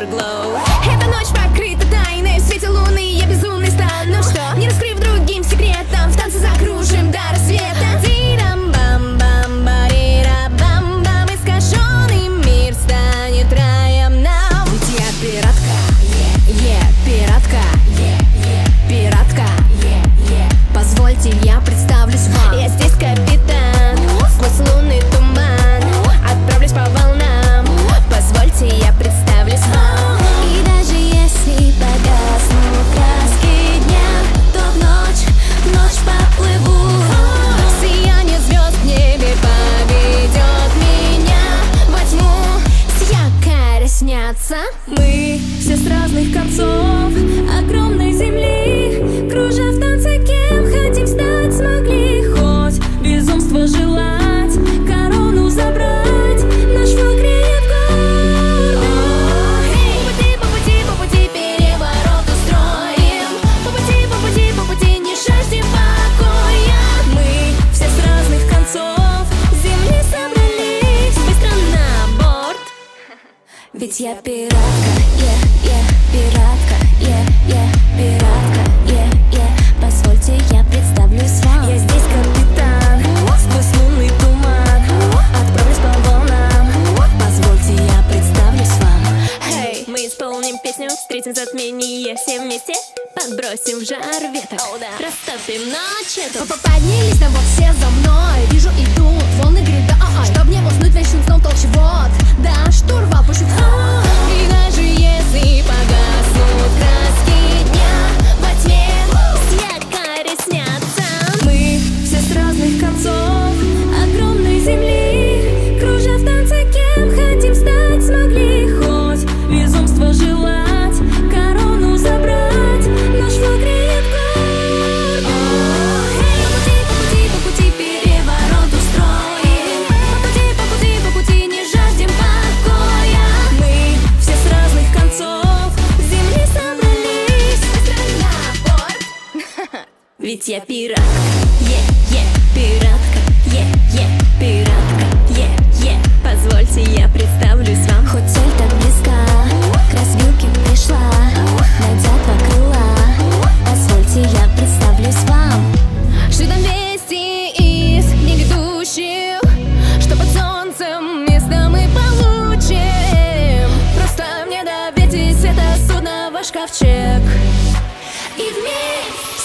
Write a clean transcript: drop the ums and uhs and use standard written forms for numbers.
Afterglow. Эта ночь покрыта тайной, в свете луны я безумный стану. Что, не раскрыв другим секретом, в танце закружим до рассвета. Тирам-бам-бам-барира-бам-бам, искаженный мир станет раем нам. Ведь я пиратка, пиратка, пиратка, позвольте я представлюсь вам. Я здесь капитан, сквозь лунный туман отправлюсь по волнам. Позвольте я представлюсь вам. И даже если погаснут краски дня, то в ночь поплыву. Сияние звезд в небе поведет меня во тьму, ярко снятся. Мы все с разных концов огромной земли, кружа в танце, кем хотим стать, смогли хоть безумство желать, корону забрать, наш флаг греет гордо. По пути переворот устроим, по пути не жаждем покоя. Мы все с разных концов земли собрались, быстро на борт. Ведь я пиратка, пиратка, пиратка, позвольте я представлюсь вам. Я здесь капитан, сквозь лунный туман отправлюсь по волнам. Позвольте я представлюсь вам. Эй, мы исполним песню, встретим затмение все вместе, подбросим в жар веток, растопим ночь эту. Поднялись на бок, все за мной, вижу идут волны грида, чтоб не уснуть вечным сном толще вод. Да, штурвал пущу в ход. И даже если погаснут краски дня, во тьме ярко снятся. Мы все с разных концов огромной земли, кружа в танце, кем хотим стать, смогли хоть безумство желать, корону забрать, наш флаг греет гордо. По пути переворот устроим, по пути не жаждем покоя. Мы все с разных концов земли собрались, быстро на борт. Ведь я пиратка, пиратка, пиратка, позвольте я представлюсь вам. Хоть цель так близка, к развилке пришла, найдя два крыла, позвольте я представлюсь вам. Что там вести из негрядущих, что под солнцем место мы получим. Просто мне доверьтесь, это судно ваш ковчег, и вместе